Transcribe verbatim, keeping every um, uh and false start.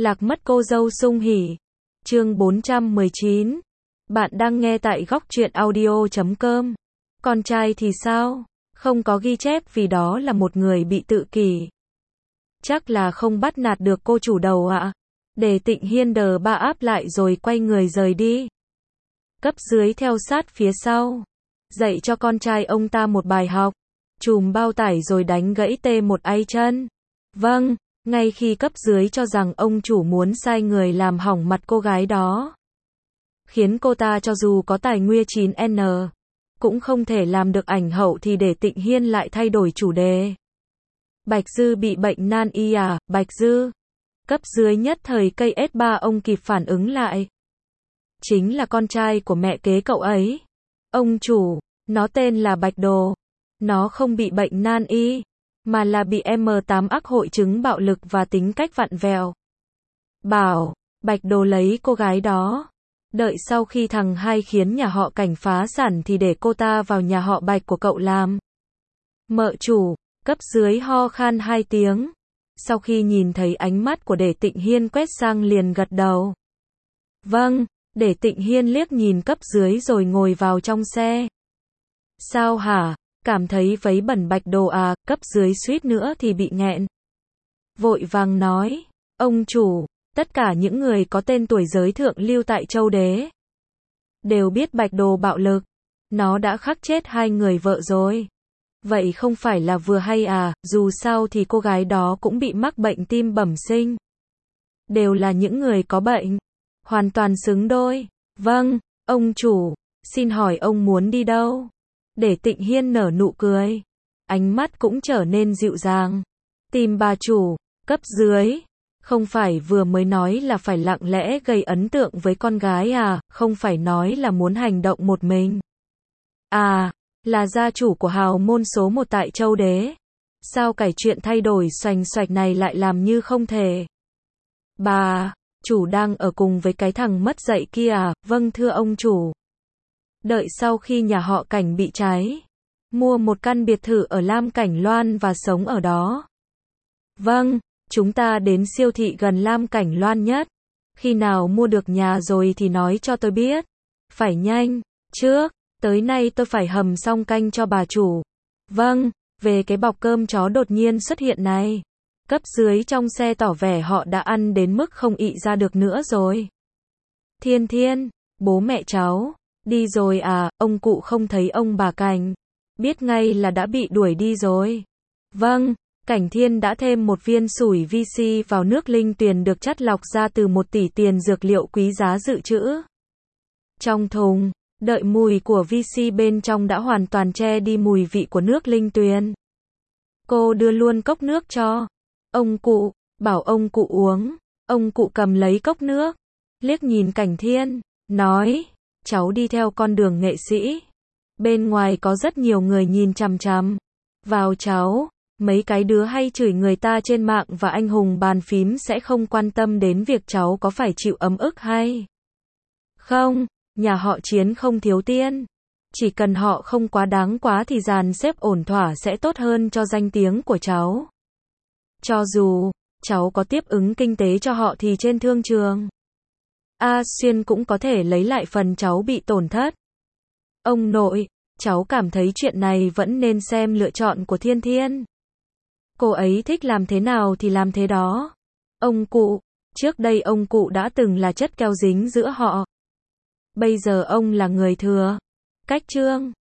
Lạc mất cô dâu sung hỉ. Chương bốn trăm mười chín. Bạn đang nghe tại góc truyện audio chấm com. Con trai thì sao? Không có ghi chép vì đó là một người bị tự kỷ. Chắc là không bắt nạt được cô chủ đầu ạ. Để Tịnh Hiên đờ ba áp lại rồi quay người rời đi. Cấp dưới theo sát phía sau. Dạy cho con trai ông ta một bài học. Chùm bao tải rồi đánh gãy tê một ai chân. Vâng, ngay khi cấp dưới cho rằng ông chủ muốn sai người làm hỏng mặt cô gái đó. Khiến cô ta cho dù có tài nguyên chín N, cũng không thể làm được ảnh hậu thì để Tịnh Hiên lại thay đổi chủ đề. Bạch Dư bị bệnh nan y à, Bạch Dư. Cấp dưới nhất thời cây S ba ông kịp phản ứng lại. Chính là con trai của mẹ kế cậu ấy. Ông chủ, nó tên là Bạch Đồ. Nó không bị bệnh nan y, mà là bị M tám ác hội chứng bạo lực và tính cách vặn vẹo. Bảo, Bạch Đồ lấy cô gái đó. Đợi sau khi thằng hai khiến nhà họ Cảnh phá sản thì để cô ta vào nhà họ Bạch của cậu làm. Mợ chủ, cấp dưới ho khan hai tiếng. Sau khi nhìn thấy ánh mắt của Để Tịnh Hiên quét sang liền gật đầu. Vâng, Để Tịnh Hiên liếc nhìn cấp dưới rồi ngồi vào trong xe. Sao hả? Cảm thấy vấy bẩn Bạch Đồ à? Cấp dưới suýt nữa thì bị nghẹn. Vội vàng nói, ông chủ, tất cả những người có tên tuổi giới thượng lưu tại Châu Đế đều biết Bạch Đồ bạo lực. Nó đã khắc chết hai người vợ rồi. Vậy không phải là vừa hay à? Dù sao thì cô gái đó cũng bị mắc bệnh tim bẩm sinh. Đều là những người có bệnh. Hoàn toàn xứng đôi. Vâng, ông chủ, xin hỏi ông muốn đi đâu? Để Tịnh Hiên nở nụ cười. Ánh mắt cũng trở nên dịu dàng. Tìm bà chủ. Cấp dưới. Không phải vừa mới nói là phải lặng lẽ gây ấn tượng với con gái à? Không phải nói là muốn hành động một mình. À, là gia chủ của hào môn số một tại Châu Đế. Sao cải chuyện thay đổi xoành xoạch này lại làm như không thể? Bà chủ đang ở cùng với cái thằng mất dạy kia à? Vâng thưa ông chủ. Đợi sau khi nhà họ Cảnh bị cháy, mua một căn biệt thự ở Lam Cảnh Loan và sống ở đó. Vâng, chúng ta đến siêu thị gần Lam Cảnh Loan nhất. Khi nào mua được nhà rồi thì nói cho tôi biết. Phải nhanh, trước, tới nay tôi phải hầm xong canh cho bà chủ. Vâng, về cái bọc cơm chó đột nhiên xuất hiện này. Cấp dưới trong xe tỏ vẻ họ đã ăn đến mức không ị ra được nữa rồi. Thiên Thiên, bố mẹ cháu đi rồi à? Ông cụ không thấy ông bà Cảnh, biết ngay là đã bị đuổi đi rồi. Vâng, Cảnh Thiên đã thêm một viên sủi vi xi vào nước linh tuyền được chắt lọc ra từ một tỷ tiền dược liệu quý giá dự trữ trong thùng. Đợi mùi của vi xi bên trong đã hoàn toàn che đi mùi vị của nước linh tuyền. Cô đưa luôn cốc nước cho ông cụ, bảo ông cụ uống. Ông cụ cầm lấy cốc nước, liếc nhìn Cảnh Thiên, nói, cháu đi theo con đường nghệ sĩ. Bên ngoài có rất nhiều người nhìn chằm chằm vào cháu. Mấy cái đứa hay chửi người ta trên mạng và anh hùng bàn phím sẽ không quan tâm đến việc cháu có phải chịu ấm ức hay không. Nhà họ Chiến không thiếu tiền. Chỉ cần họ không quá đáng quá thì dàn xếp ổn thỏa sẽ tốt hơn cho danh tiếng của cháu. Cho dù cháu có tiếp ứng kinh tế cho họ thì trên thương trường, A Xuyên cũng có thể lấy lại phần cháu bị tổn thất. Ông nội, cháu cảm thấy chuyện này vẫn nên xem lựa chọn của Thiên Thiên. Cô ấy thích làm thế nào thì làm thế đó. Ông cụ, trước đây ông cụ đã từng là chất keo dính giữa họ. Bây giờ ông là người thừa. Cách trương.